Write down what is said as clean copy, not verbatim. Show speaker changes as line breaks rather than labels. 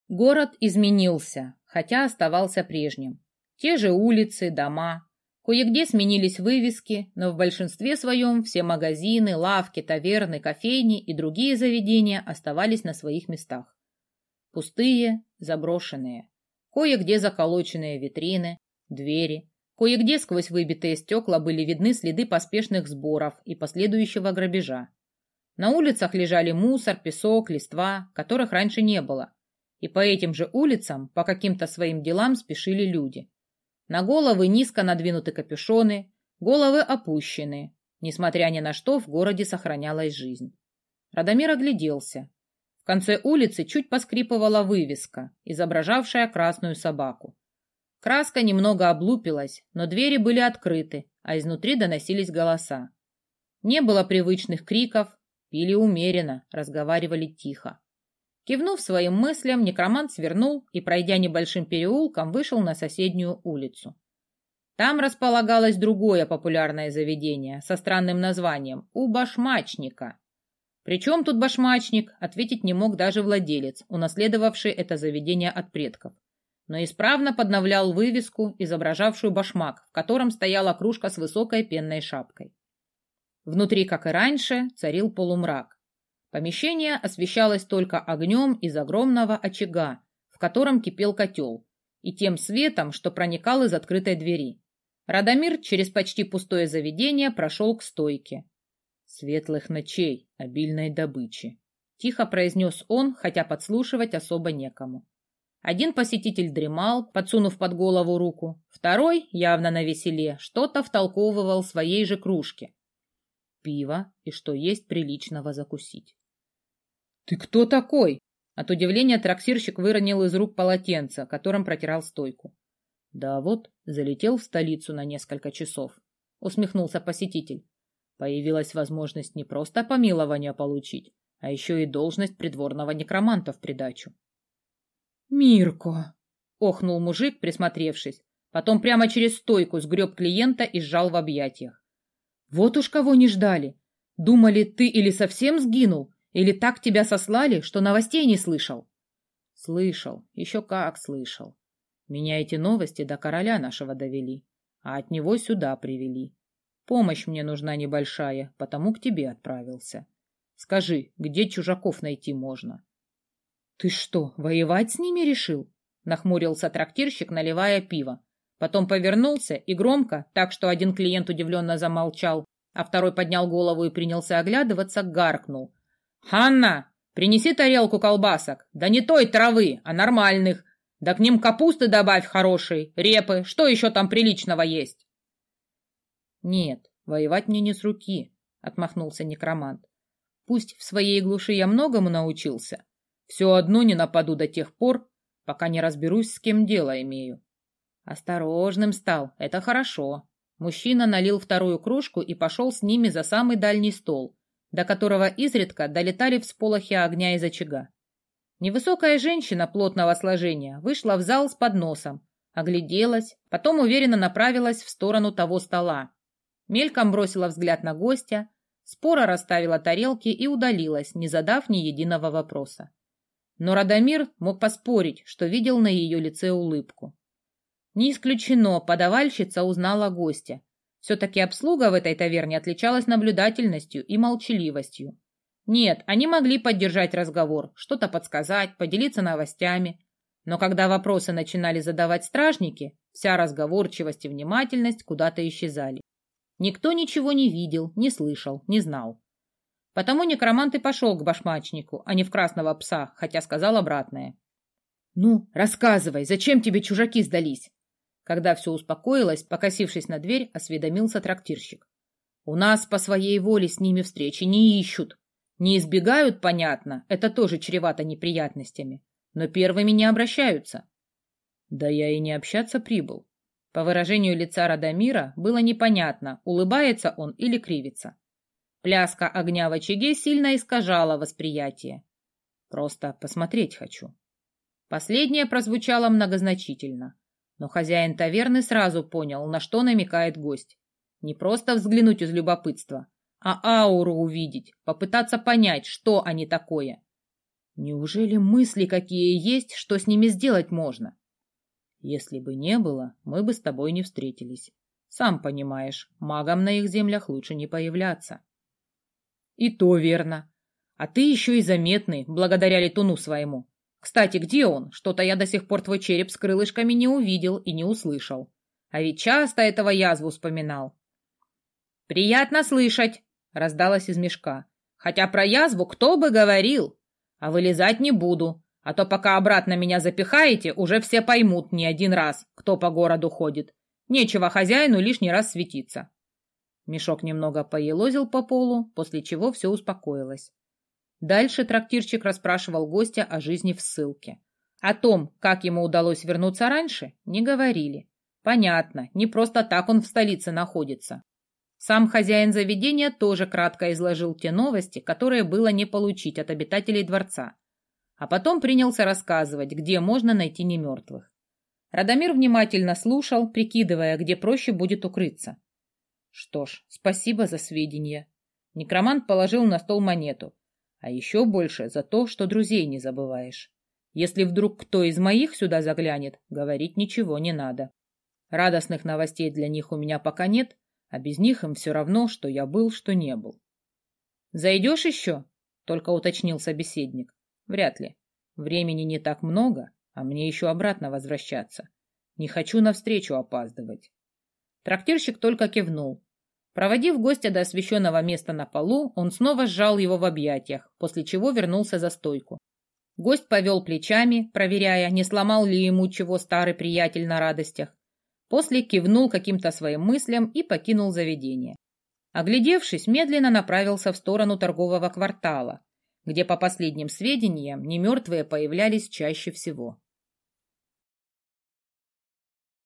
Город изменился, хотя оставался прежним. Те же улицы, дома. Кое-где сменились вывески, но в большинстве своем все магазины, лавки, таверны, кофейни и другие заведения оставались на своих местах. Пустые, заброшенные. Кое-где заколоченные витрины, двери. Кое-где сквозь выбитые стекла были видны следы поспешных сборов и последующего грабежа. На улицах лежали мусор, песок, листва, которых раньше не было. И по этим же улицам по каким-то своим делам спешили люди. На головы низко надвинуты капюшоны, головы опущены. Несмотря ни на что, в городе сохранялась жизнь. Радомир огляделся. В конце улицы чуть поскрипывала вывеска, изображавшая красную собаку. Краска немного облупилась, но двери были открыты, а изнутри доносились голоса. Не было привычных криков, пили умеренно, разговаривали тихо. Кивнув своим мыслям, некромант свернул и, пройдя небольшим переулком, вышел на соседнюю улицу. Там располагалось другое популярное заведение со странным названием «У башмачника». Причем тут башмачник, ответить не мог даже владелец, унаследовавший это заведение от предков, но исправно подновлял вывеску, изображавшую башмак, в котором стояла кружка с высокой пенной шапкой. Внутри, как и раньше, царил полумрак. Помещение освещалось только огнем из огромного очага, в котором кипел котел, и тем светом, что проникал из открытой двери. Радомир через почти пустое заведение прошел к стойке. «Светлых ночей, обильной добычи», — тихо произнес он, хотя подслушивать особо некому. Один посетитель дремал, подсунув под голову руку, второй, явно навеселе, что-то втолковывал своей же кружке. Пиво и что есть приличного закусить. «Ты кто такой?» От удивления трактирщик выронил из рук полотенце, которым протирал стойку. «Да вот, залетел в столицу на несколько часов», — усмехнулся посетитель. «Появилась возможность не просто помилование получить, а еще и должность придворного некроманта в придачу». «Мирко!» — охнул мужик, присмотревшись. Потом прямо через стойку сгреб клиента и сжал в объятиях. «Вот уж кого не ждали! Думали, ты или совсем сгинул, или так тебя сослали, что новостей не слышал?» «Слышал, еще как слышал. Меня эти новости до короля нашего довели, а от него сюда привели. Помощь мне нужна небольшая, потому к тебе отправился. Скажи, где чужаков найти можно?» «Ты что, воевать с ними решил?» — нахмурился трактирщик, наливая пиво. Потом повернулся и громко, так что один клиент удивленно замолчал, а второй поднял голову и принялся оглядываться, гаркнул. «Ханна, принеси тарелку колбасок, да не той травы, а нормальных. Да к ним капусты добавь хорошей, репы, что еще там приличного есть?» «Нет, воевать мне не с руки», — отмахнулся некромант. «Пусть в своей глуши я многому научился, все одно не нападу до тех пор, пока не разберусь, с кем дело имею». Осторожным стал, это хорошо. Мужчина налил вторую кружку и пошел с ними за самый дальний стол, до которого изредка долетали всполохи огня из очага. Невысокая женщина плотного сложения вышла в зал с подносом, огляделась, потом уверенно направилась в сторону того стола. Мельком бросила взгляд на гостя, споро расставила тарелки и удалилась, не задав ни единого вопроса. Но Радомир мог поспорить, что видел на ее лице улыбку. Не исключено, подавальщица узнала гостя. Все-таки обслуга в этой таверне отличалась наблюдательностью и молчаливостью. Нет, они могли поддержать разговор, что-то подсказать, поделиться новостями. Но когда вопросы начинали задавать стражники, вся разговорчивость и внимательность куда-то исчезали. Никто ничего не видел, не слышал, не знал. Потому некромант и пошел к башмачнику, а не в красного пса, хотя сказал обратное. «Ну, рассказывай, зачем тебе чужаки сдались?» Когда все успокоилось, покосившись на дверь, осведомился трактирщик. «У нас по своей воле с ними встречи не ищут. Не избегают, понятно, это тоже чревато неприятностями, но первыми не обращаются». «Да я и не общаться прибыл». По выражению лица Радомира было непонятно, улыбается он или кривится. Пляска огня в очаге сильно искажала восприятие. «Просто посмотреть хочу». Последнее прозвучало многозначительно, но хозяин таверны сразу понял, на что намекает гость. Не просто взглянуть из любопытства, а ауру увидеть, попытаться понять, что они такое. Неужели мысли какие есть, что с ними сделать можно? Если бы не было, мы бы с тобой не встретились. Сам понимаешь, магам на их землях лучше не появляться. И то верно. А ты еще и заметный, благодаря летуну своему. Кстати, где он? Что-то я до сих пор твой череп с крылышками не увидел и не услышал. А ведь часто этого язву вспоминал. «Приятно слышать», — раздалось из мешка. «Хотя про язву кто бы говорил? А вылезать не буду, а то пока обратно меня запихаете, уже все поймут не один раз, кто по городу ходит. Нечего хозяину лишний раз светиться». Мешок немного поелозил по полу, после чего все успокоилось. Дальше трактирщик расспрашивал гостя о жизни в ссылке. О том, как ему удалось вернуться раньше, не говорили. Понятно, не просто так он в столице находится. Сам хозяин заведения тоже кратко изложил те новости, которые было не получить от обитателей дворца. А потом принялся рассказывать, где можно найти немертвых. Радомир внимательно слушал, прикидывая, где проще будет укрыться. Что ж, спасибо за сведения. Некромант положил на стол монету. А еще больше за то, что друзей не забываешь. Если вдруг кто из моих сюда заглянет, говорить ничего не надо. Радостных новостей для них у меня пока нет, а без них им все равно, что я был, что не был. «Зайдешь еще?» — только уточнил собеседник. «Вряд ли. Времени не так много, а мне еще обратно возвращаться. Не хочу навстречу опаздывать». Трактирщик только кивнул. Проводив гостя до освещенного места на полу, он снова сжал его в объятиях, после чего вернулся за стойку. Гость повел плечами, проверяя, не сломал ли ему чего старый приятель на радостях. После кивнул каким-то своим мыслям и покинул заведение. Оглядевшись, медленно направился в сторону торгового квартала, где, по последним сведениям, немертвые появлялись чаще всего.